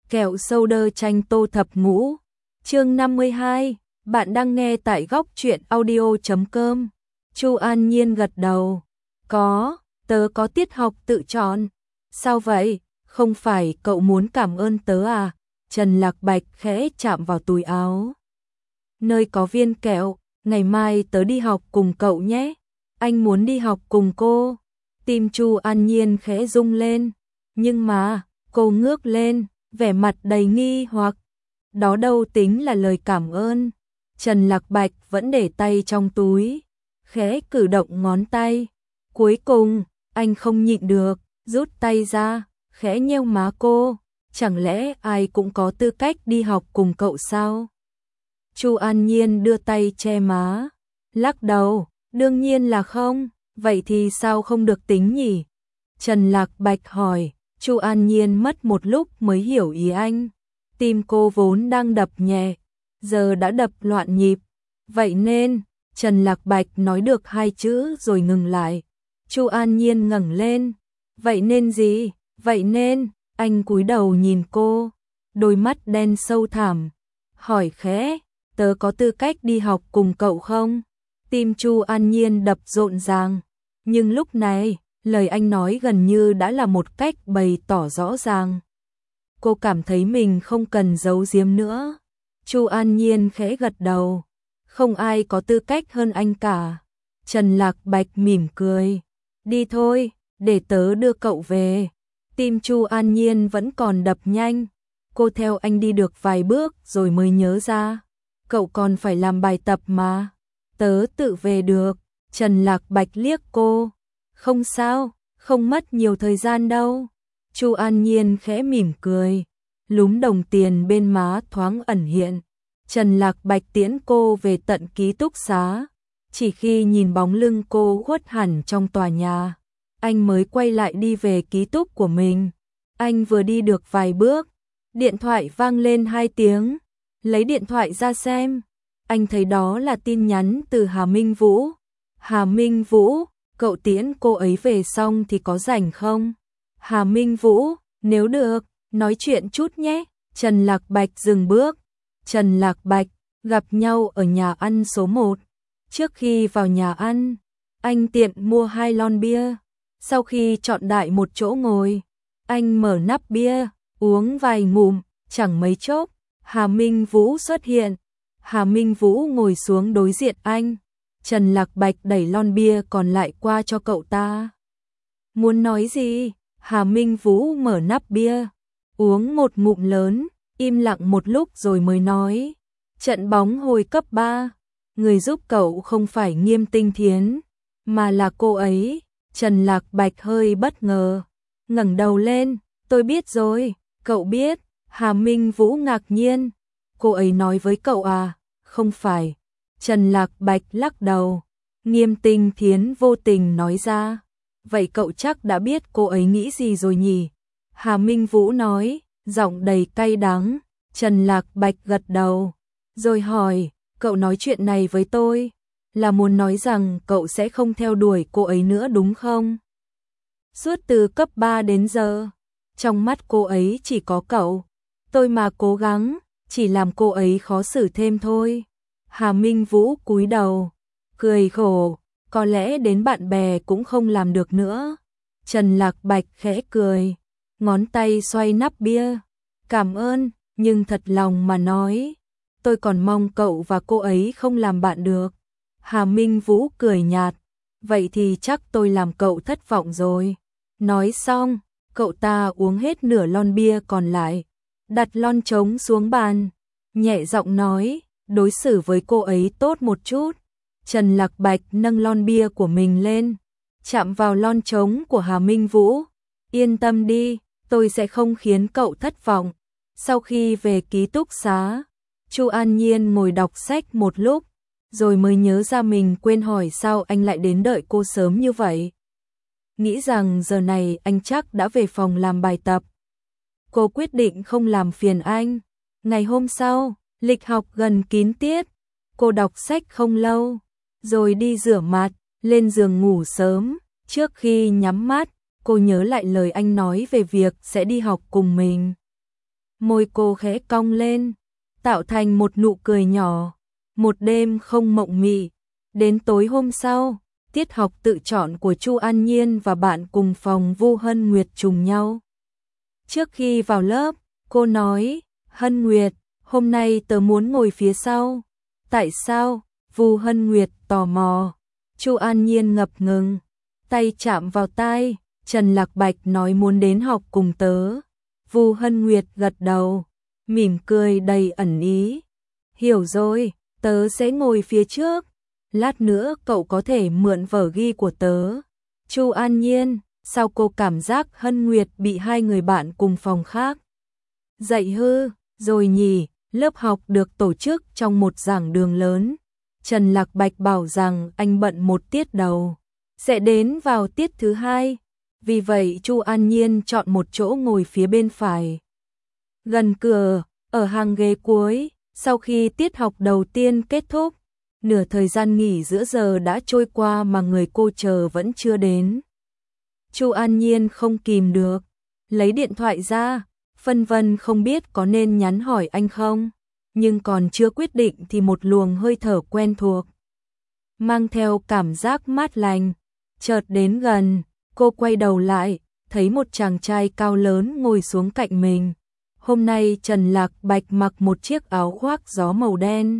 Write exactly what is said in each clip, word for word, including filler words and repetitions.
Kẹo sâu đơ chanh tô thập ngũ. Chương năm mươi hai, bạn đang nghe tại góc truyện audio chấm com. Chu An Nhiên gật đầu. Có, tớ có tiết học tự chọn. Sao vậy, không phải cậu muốn cảm ơn tớ à? Trần Lạc Bạch khẽ chạm vào túi áo. Nơi có viên kẹo, ngày mai tớ đi học cùng cậu nhé. Anh muốn đi học cùng cô. Tim Chu An Nhiên khẽ rung lên. Nhưng mà, cô ngước lên, vẻ mặt đầy nghi hoặc. Đó đâu tính là lời cảm ơn. Trần Lạc Bạch vẫn để tay trong túi, khẽ cử động ngón tay. Cuối cùng, anh không nhịn được, rút tay ra, khẽ nheo má cô. Chẳng lẽ ai cũng có tư cách đi học cùng cậu sao? Chu An Nhiên đưa tay che má, lắc đầu, đương nhiên là không, vậy thì sao không được tính nhỉ? Trần Lạc Bạch hỏi. Chu An Nhiên mất một lúc mới hiểu ý anh. Tim cô vốn đang đập nhẹ, giờ đã đập loạn nhịp. Vậy nên, Trần Lạc Bạch nói được hai chữ rồi ngừng lại. Chu An Nhiên ngẩng lên. Vậy nên gì? Vậy nên, anh cúi đầu nhìn cô, đôi mắt đen sâu thẳm, hỏi khẽ, tớ có tư cách đi học cùng cậu không? Tim Chu An Nhiên đập rộn ràng, nhưng lúc này, lời anh nói gần như đã là một cách bày tỏ rõ ràng. Cô cảm thấy mình không cần giấu giếm nữa. Chu An Nhiên khẽ gật đầu. Không ai có tư cách hơn anh cả. Trần Lạc Bạch mỉm cười. Đi thôi, để tớ đưa cậu về. Tim Chu An Nhiên vẫn còn đập nhanh. Cô theo anh đi được vài bước rồi mới nhớ ra. Cậu còn phải làm bài tập mà. Tớ tự về được. Trần Lạc Bạch liếc cô. Không sao, không mất nhiều thời gian đâu. Chu An Nhiên khẽ mỉm cười, lúm đồng tiền bên má thoáng ẩn hiện. Trần Lạc Bạch tiễn cô về tận ký túc xá. Chỉ khi nhìn bóng lưng cô khuất hẳn trong tòa nhà, anh mới quay lại đi về ký túc của mình. Anh vừa đi được vài bước, điện thoại vang lên hai tiếng. Lấy điện thoại ra xem, anh thấy đó là tin nhắn từ Hà Minh Vũ. Hà Minh Vũ, cậu tiễn cô ấy về xong thì có rảnh không? Hà Minh Vũ, nếu được, nói chuyện chút nhé. Trần Lạc Bạch dừng bước. Trần Lạc Bạch, gặp nhau ở nhà ăn số một. Trước khi vào nhà ăn, anh tiện mua hai lon bia. Sau khi chọn đại một chỗ ngồi, anh mở nắp bia, uống vài ngụm, chẳng mấy chốc, Hà Minh Vũ xuất hiện. Hà Minh Vũ ngồi xuống đối diện anh. Trần Lạc Bạch đẩy lon bia còn lại qua cho cậu ta. Muốn nói gì? Hà Minh Vũ mở nắp bia, uống một ngụm lớn, im lặng một lúc rồi mới nói. Trận bóng hồi cấp ba, người giúp cậu không phải Nghiêm Tinh Thiến, mà là cô ấy. Trần Lạc Bạch hơi bất ngờ, ngẩng đầu lên. Tôi biết rồi, cậu biết. Hà Minh Vũ ngạc nhiên. Cô ấy nói với cậu à? Không phải. Trần Lạc Bạch lắc đầu. Nghiêm Tinh Thiến vô tình nói ra. Vậy cậu chắc đã biết cô ấy nghĩ gì rồi nhỉ? Hà Minh Vũ nói, giọng đầy cay đắng. Trần Lạc Bạch gật đầu, rồi hỏi, cậu nói chuyện này với tôi, là muốn nói rằng cậu sẽ không theo đuổi cô ấy nữa đúng không? Suốt từ cấp ba đến giờ, trong mắt cô ấy chỉ có cậu. Tôi mà cố gắng, chỉ làm cô ấy khó xử thêm thôi. Hà Minh Vũ cúi đầu, cười khổ. Có lẽ đến bạn bè cũng không làm được nữa. Trần Lạc Bạch khẽ cười, ngón tay xoay nắp bia. Cảm ơn, nhưng thật lòng mà nói, tôi còn mong cậu và cô ấy không làm bạn được. Hà Minh Vũ cười nhạt, vậy thì chắc tôi làm cậu thất vọng rồi. Nói xong, cậu ta uống hết nửa lon bia còn lại, đặt lon trống xuống bàn, nhẹ giọng nói, đối xử với cô ấy tốt một chút. Trần Lạc Bạch nâng lon bia của mình lên, chạm vào lon trống của Hà Minh Vũ. Yên tâm đi, tôi sẽ không khiến cậu thất vọng. Sau khi về ký túc xá, Chu An Nhiên ngồi đọc sách một lúc, rồi mới nhớ ra mình quên hỏi sao anh lại đến đợi cô sớm như vậy. Nghĩ rằng giờ này anh chắc đã về phòng làm bài tập. Cô quyết định không làm phiền anh. Ngày hôm sau, lịch học gần kín tiết, cô đọc sách không lâu, rồi đi rửa mặt, lên giường ngủ sớm. Trước khi nhắm mắt, cô nhớ lại lời anh nói về việc sẽ đi học cùng mình. Môi cô khẽ cong lên, tạo thành một nụ cười nhỏ. Một đêm không mộng mị. Đến tối hôm sau, tiết học tự chọn của Chu An Nhiên và bạn cùng phòng Vu Hân Nguyệt trùng nhau. Trước khi vào lớp, cô nói, Hân Nguyệt, hôm nay tớ muốn ngồi phía sau. Tại sao? Vu Hân Nguyệt tò mò. Chu An Nhiên ngập ngừng, tay chạm vào tai, Trần Lạc Bạch nói muốn đến học cùng tớ. Vu Hân Nguyệt gật đầu, mỉm cười đầy ẩn ý. Hiểu rồi, tớ sẽ ngồi phía trước. Lát nữa cậu có thể mượn vở ghi của tớ. Chu An Nhiên, sao cô cảm giác Hân Nguyệt bị hai người bạn cùng phòng khác dạy hư rồi nhỉ? Lớp học được tổ chức trong một giảng đường lớn. Trần Lạc Bạch bảo rằng anh bận một tiết đầu, sẽ đến vào tiết thứ hai. Vì vậy Chu An Nhiên chọn một chỗ ngồi phía bên phải, gần cửa, ở hàng ghế cuối. Sau khi tiết học đầu tiên kết thúc, nửa thời gian nghỉ giữa giờ đã trôi qua mà người cô chờ vẫn chưa đến. Chu An Nhiên không kìm được, lấy điện thoại ra, phân vân không biết có nên nhắn hỏi anh không, nhưng còn chưa quyết định thì một luồng hơi thở quen thuộc, mang theo cảm giác mát lành, chợt đến gần. Cô quay đầu lại, thấy một chàng trai cao lớn ngồi xuống cạnh mình. Hôm nay Trần Lạc Bạch mặc một chiếc áo khoác gió màu đen,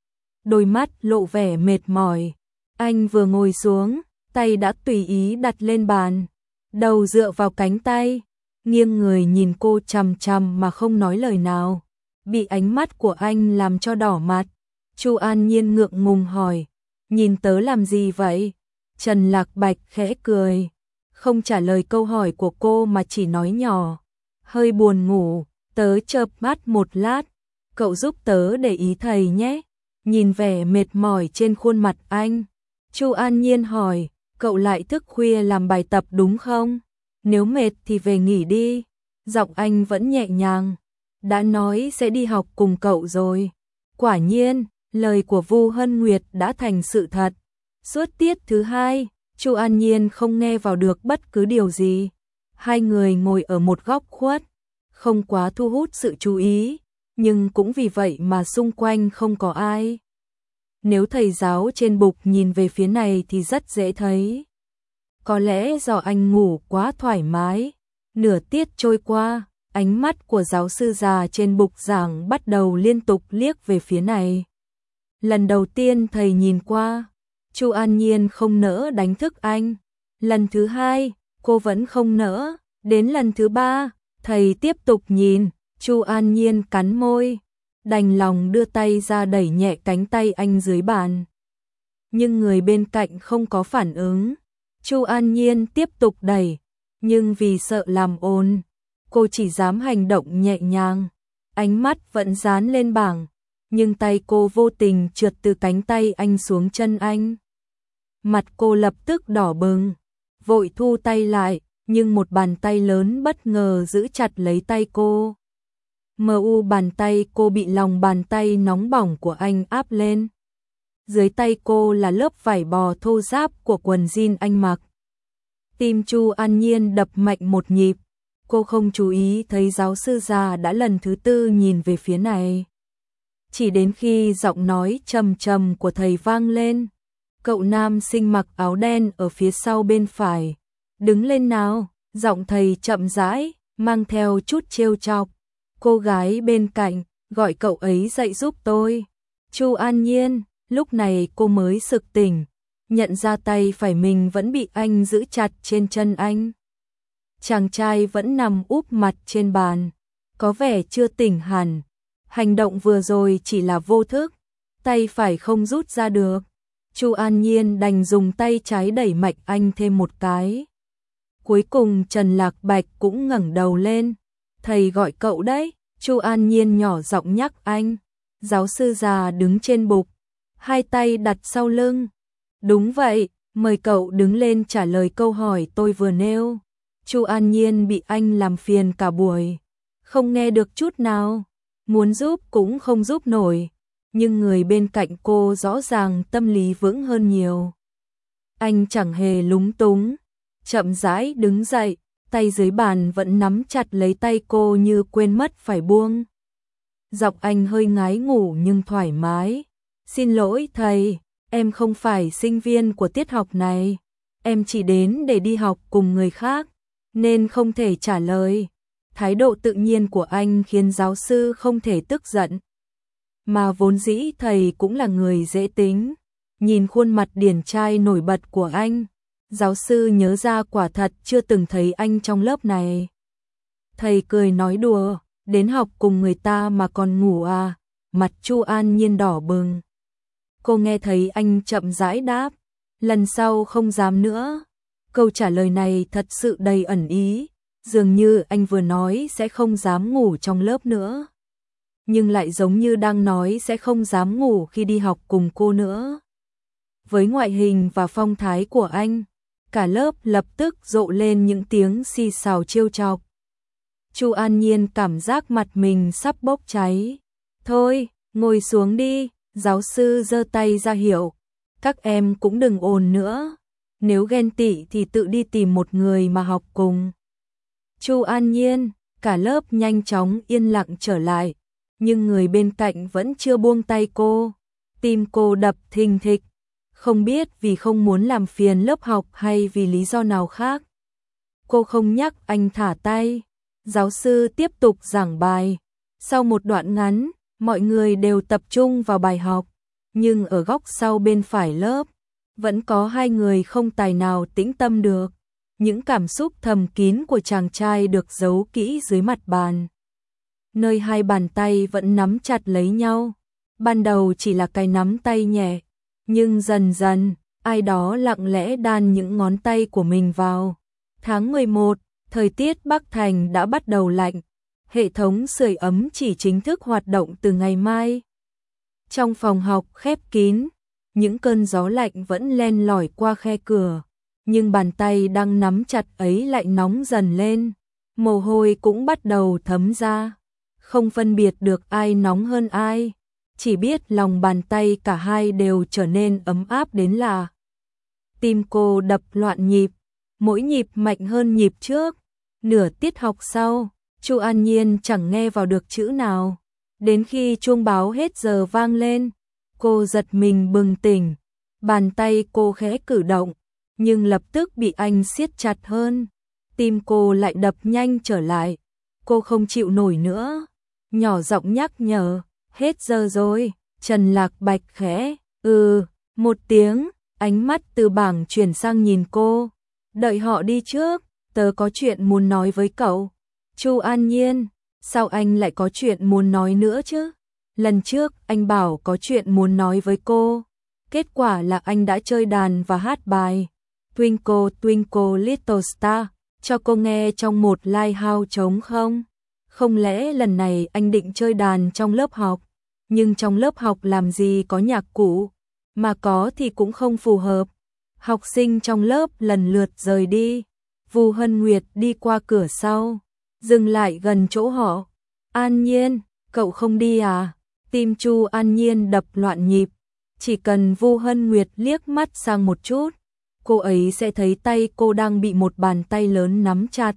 đôi mắt lộ vẻ mệt mỏi. Anh vừa ngồi xuống, tay đã tùy ý đặt lên bàn, đầu dựa vào cánh tay, nghiêng người nhìn cô chằm chằm mà không nói lời nào. Bị ánh mắt của anh làm cho đỏ mặt. Chu An Nhiên ngượng ngùng hỏi, nhìn tớ làm gì vậy? Trần Lạc Bạch khẽ cười, không trả lời câu hỏi của cô mà chỉ nói nhỏ, hơi buồn ngủ, tớ chợp mắt một lát, cậu giúp tớ để ý thầy nhé. Nhìn vẻ mệt mỏi trên khuôn mặt anh, Chu An Nhiên hỏi, cậu lại thức khuya làm bài tập đúng không? Nếu mệt thì về nghỉ đi. Giọng anh vẫn nhẹ nhàng, đã nói sẽ đi học cùng cậu rồi. Quả nhiên, lời của Vu Hân Nguyệt đã thành sự thật. Suốt tiết thứ hai, Chu An Nhiên không nghe vào được bất cứ điều gì. Hai người ngồi ở một góc khuất, không quá thu hút sự chú ý, nhưng cũng vì vậy mà xung quanh không có ai. Nếu thầy giáo trên bục nhìn về phía này thì rất dễ thấy. Có lẽ do anh ngủ quá thoải mái. Nửa tiết trôi qua, ánh mắt của giáo sư già trên bục giảng bắt đầu liên tục liếc về phía này. Lần đầu tiên thầy nhìn qua, Chu An Nhiên không nỡ đánh thức anh. Lần thứ hai, cô vẫn không nỡ. Đến lần thứ ba, thầy tiếp tục nhìn. Chu An Nhiên cắn môi, đành lòng đưa tay ra đẩy nhẹ cánh tay anh dưới bàn. Nhưng người bên cạnh không có phản ứng. Chu An Nhiên tiếp tục đẩy, nhưng vì sợ làm ồn, cô chỉ dám hành động nhẹ nhàng. Ánh mắt vẫn dán lên bảng, nhưng tay cô vô tình trượt từ cánh tay anh xuống chân anh. Mặt cô lập tức đỏ bừng, vội thu tay lại, nhưng một bàn tay lớn bất ngờ giữ chặt lấy tay cô. Mờ u bàn tay cô bị lòng bàn tay nóng bỏng của anh áp lên. Dưới tay cô là lớp vải bò thô ráp của quần jean anh mặc. Tim Chu An Nhiên đập mạnh một nhịp. Cô không chú ý thấy giáo sư già đã lần thứ tư nhìn về phía này. Chỉ đến khi giọng nói trầm trầm của thầy vang lên. Cậu nam sinh mặc áo đen ở phía sau bên phải. Đứng lên nào, giọng thầy chậm rãi, mang theo chút trêu chọc. Cô gái bên cạnh, gọi cậu ấy dậy giúp tôi. Chu An Nhiên, lúc này cô mới sực tỉnh, nhận ra tay phải mình vẫn bị anh giữ chặt trên chân anh. Chàng trai vẫn nằm úp mặt trên bàn, có vẻ chưa tỉnh hẳn. Hành động vừa rồi chỉ là vô thức, tay phải không rút ra được. Chu An Nhiên đành dùng tay trái đẩy mạnh anh thêm một cái. Cuối cùng Trần Lạc Bạch cũng ngẩng đầu lên. Thầy gọi cậu đấy. Chu An Nhiên nhỏ giọng nhắc anh. Giáo sư già đứng trên bục, hai tay đặt sau lưng. Đúng vậy, mời cậu đứng lên trả lời câu hỏi tôi vừa nêu. Chu An Nhiên bị anh làm phiền cả buổi, không nghe được chút nào, muốn giúp cũng không giúp nổi, nhưng người bên cạnh cô rõ ràng tâm lý vững hơn nhiều. Anh chẳng hề lúng túng, chậm rãi đứng dậy, tay dưới bàn vẫn nắm chặt lấy tay cô như quên mất phải buông. Giọng anh hơi ngái ngủ nhưng thoải mái. Xin lỗi thầy, em không phải sinh viên của tiết học này. Em chỉ đến để đi học cùng người khác, nên không thể trả lời. Thái độ tự nhiên của anh khiến giáo sư không thể tức giận. Mà vốn dĩ thầy cũng là người dễ tính. Nhìn khuôn mặt điển trai nổi bật của anh, giáo sư nhớ ra quả thật chưa từng thấy anh trong lớp này. Thầy cười nói đùa, đến học cùng người ta mà còn ngủ à? Mặt Chu An Nhiên đỏ bừng. Cô nghe thấy anh chậm rãi đáp, lần sau không dám nữa. Câu trả lời này thật sự đầy ẩn ý, dường như anh vừa nói sẽ không dám ngủ trong lớp nữa, nhưng lại giống như đang nói sẽ không dám ngủ khi đi học cùng cô nữa. Với ngoại hình và phong thái của anh, cả lớp lập tức rộ lên những tiếng xì xào trêu chọc. Chu An Nhiên cảm giác mặt mình sắp bốc cháy. Thôi, ngồi xuống đi, giáo sư giơ tay ra hiệu. Các em cũng đừng ồn nữa, nếu ghen tị thì tự đi tìm một người mà học cùng. Chu An Nhiên, cả lớp nhanh chóng yên lặng trở lại, nhưng người bên cạnh vẫn chưa buông tay cô. Tim cô đập thình thịch, không biết vì không muốn làm phiền lớp học hay vì lý do nào khác. Cô không nhắc anh thả tay. Giáo sư tiếp tục giảng bài. Sau một đoạn ngắn, mọi người đều tập trung vào bài học, nhưng ở góc sau bên phải lớp, vẫn có hai người không tài nào tĩnh tâm được. Những cảm xúc thầm kín của chàng trai được giấu kỹ dưới mặt bàn, nơi hai bàn tay vẫn nắm chặt lấy nhau. Ban đầu chỉ là cái nắm tay nhẹ, nhưng dần dần, ai đó lặng lẽ đan những ngón tay của mình vào. Tháng mười một, thời tiết Bắc Thành đã bắt đầu lạnh. Hệ thống sưởi ấm chỉ chính thức hoạt động từ ngày mai. Trong phòng học khép kín, những cơn gió lạnh vẫn len lỏi qua khe cửa, nhưng bàn tay đang nắm chặt ấy lại nóng dần lên. Mồ hôi cũng bắt đầu thấm ra, không phân biệt được ai nóng hơn ai, chỉ biết lòng bàn tay cả hai đều trở nên ấm áp đến lạ. Tim cô đập loạn nhịp, mỗi nhịp mạnh hơn nhịp trước. Nửa tiết học sau, Chu An Nhiên chẳng nghe vào được chữ nào. Đến khi chuông báo hết giờ vang lên, cô giật mình bừng tỉnh. Bàn tay cô khẽ cử động, nhưng lập tức bị anh siết chặt hơn. Tim cô lại đập nhanh trở lại. Cô không chịu nổi nữa. Nhỏ giọng nhắc nhở, hết giờ rồi. Trần Lạc Bạch khẽ, ừ, một tiếng, ánh mắt từ bảng chuyển sang nhìn cô. Đợi họ đi trước, tớ có chuyện muốn nói với cậu. Chu An Nhiên, sao anh lại có chuyện muốn nói nữa chứ? Lần trước anh bảo có chuyện muốn nói với cô, kết quả là anh đã chơi đàn và hát bài Twinkle Twinkle Little Star cho cô nghe trong một live house trống không? Không lẽ lần này anh định chơi đàn trong lớp học? Nhưng trong lớp học làm gì có nhạc cụ, mà có thì cũng không phù hợp. Học sinh trong lớp lần lượt rời đi. Vu Hân Nguyệt đi qua cửa sau, dừng lại gần chỗ họ. An Nhiên, cậu không đi à? Tim Chu An Nhiên đập loạn nhịp. Chỉ cần Vu Hân Nguyệt liếc mắt sang một chút, cô ấy sẽ thấy tay cô đang bị một bàn tay lớn nắm chặt.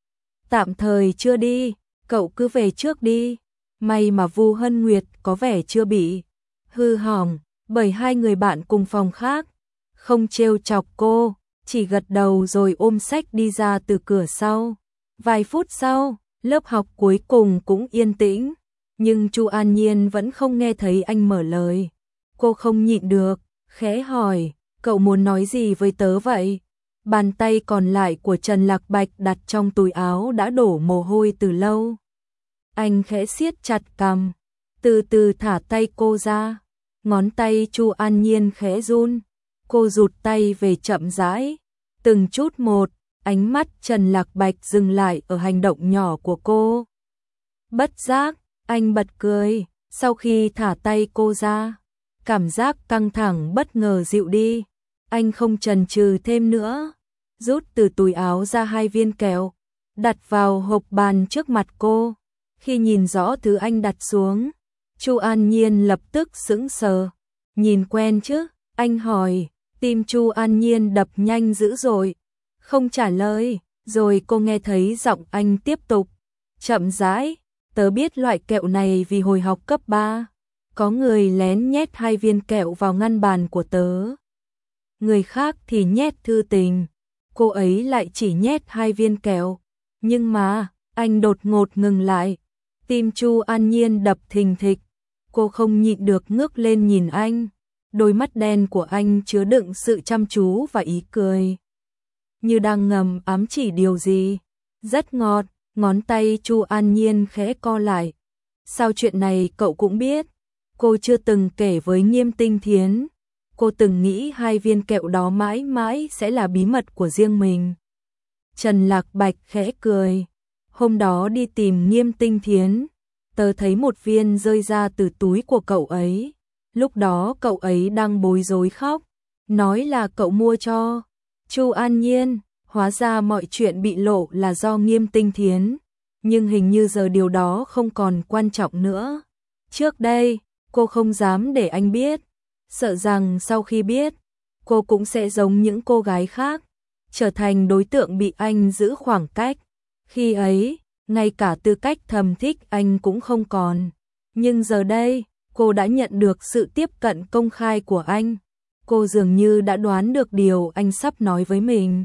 Tạm thời chưa đi, cậu cứ về trước đi. May mà Vu Hân Nguyệt có vẻ chưa bị hư hỏng bởi hai người bạn cùng phòng khác, không trêu chọc cô, chỉ gật đầu rồi ôm sách đi ra từ cửa sau. Vài phút sau, lớp học cuối cùng cũng yên tĩnh, nhưng Chu An Nhiên vẫn không nghe thấy anh mở lời. Cô không nhịn được, khẽ hỏi, cậu muốn nói gì với tớ vậy? Bàn tay còn lại của Trần Lạc Bạch đặt trong túi áo đã đổ mồ hôi từ lâu. Anh khẽ siết chặt cằm, từ từ thả tay cô ra. Ngón tay Chu An Nhiên khẽ run, cô rụt tay về chậm rãi. Từng chút một, ánh mắt Trần Lạc Bạch dừng lại ở hành động nhỏ của cô. Bất giác, anh bật cười, sau khi thả tay cô ra, cảm giác căng thẳng bất ngờ dịu đi. Anh không chần chừ thêm nữa, rút từ túi áo ra hai viên kẹo, đặt vào hộp bàn trước mặt cô. Khi nhìn rõ thứ anh đặt xuống, Chu An Nhiên lập tức sững sờ. Nhìn quen chứ? Anh hỏi. Tim Chu An Nhiên đập nhanh dữ dội, không trả lời, Rồi cô nghe thấy giọng anh tiếp tục, chậm rãi, tớ biết loại kẹo này vì hồi học cấp ba, có người lén nhét hai viên kẹo vào ngăn bàn của tớ. Người khác thì nhét thư tình, cô ấy lại chỉ nhét hai viên kẹo. Nhưng mà, anh đột ngột ngừng lại, tim Chu An Nhiên đập thình thịch, cô không nhịn được ngước lên nhìn anh, đôi mắt đen của anh chứa đựng sự chăm chú và ý cười, như đang ngầm ám chỉ điều gì. Rất ngọt, ngón tay Chu An Nhiên khẽ co lại. Sao chuyện này cậu cũng biết? Cô chưa từng kể với Nghiêm Tinh Thiến. Cô từng nghĩ hai viên kẹo đó mãi mãi sẽ là bí mật của riêng mình. Trần Lạc Bạch khẽ cười. Hôm đó đi tìm Nghiêm Tinh Thiến, tớ thấy một viên rơi ra từ túi của cậu ấy. Lúc đó cậu ấy đang bối rối khóc, nói là cậu mua cho. Chu An Nhiên, hóa ra mọi chuyện bị lộ là do Nghiêm Tinh Thiến. Nhưng hình như giờ điều đó không còn quan trọng nữa. Trước đây, cô không dám để anh biết, sợ rằng sau khi biết, cô cũng sẽ giống những cô gái khác, trở thành đối tượng bị anh giữ khoảng cách. Khi ấy, ngay cả tư cách thầm thích anh cũng không còn. Nhưng giờ đây, cô đã nhận được sự tiếp cận công khai của anh. Cô dường như đã đoán được điều anh sắp nói với mình.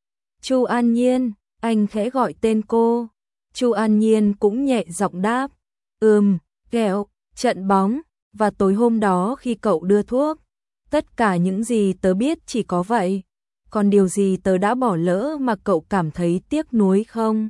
Chu An Nhiên, anh khẽ gọi tên cô. Chu An Nhiên cũng nhẹ giọng đáp. Ừm, kẹo, trận bóng, và tối hôm đó khi cậu đưa thuốc. Tất cả những gì tớ biết chỉ có vậy. Còn điều gì tớ đã bỏ lỡ mà cậu cảm thấy tiếc nuối không?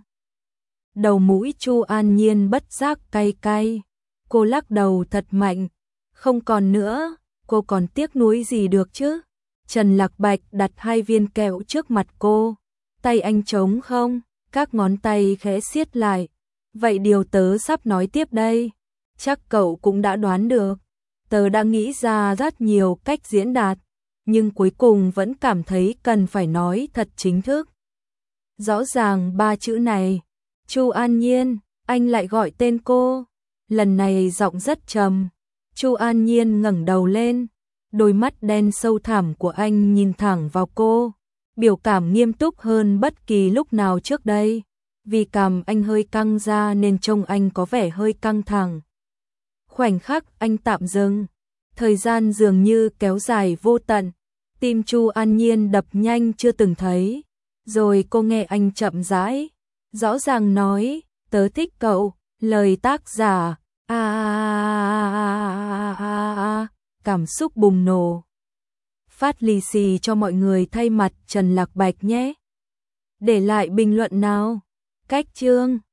Đầu mũi Chu An Nhiên bất giác cay cay. Cô lắc đầu thật mạnh. Không còn nữa, cô còn tiếc nuối gì được chứ? Trần Lạc Bạch đặt hai viên kẹo trước mặt cô. Tay anh trống không? Các ngón tay khẽ siết lại. Vậy điều tớ sắp nói tiếp đây, chắc cậu cũng đã đoán được. Tớ đã nghĩ ra rất nhiều cách diễn đạt, nhưng cuối cùng vẫn cảm thấy cần phải nói thật chính thức. Rõ ràng ba chữ này, Chu An Nhiên, anh lại gọi tên cô. Lần này giọng rất trầm. Chu An Nhiên ngẩng đầu lên, đôi mắt đen sâu thẳm của anh nhìn thẳng vào cô, biểu cảm nghiêm túc hơn bất kỳ lúc nào trước đây. Vì cằm anh hơi căng ra nên trông anh có vẻ hơi căng thẳng. Khoảnh khắc anh tạm dừng, thời gian dường như kéo dài vô tận, tim Chu An Nhiên đập nhanh chưa từng thấy. Rồi cô nghe anh chậm rãi, rõ ràng nói, tớ thích cậu, lời tác giả, a a a a, cảm xúc bùng nổ. Phát lì xì cho mọi người thay mặt Trần Lạc Bạch nhé. Để lại bình luận nào. Cách chương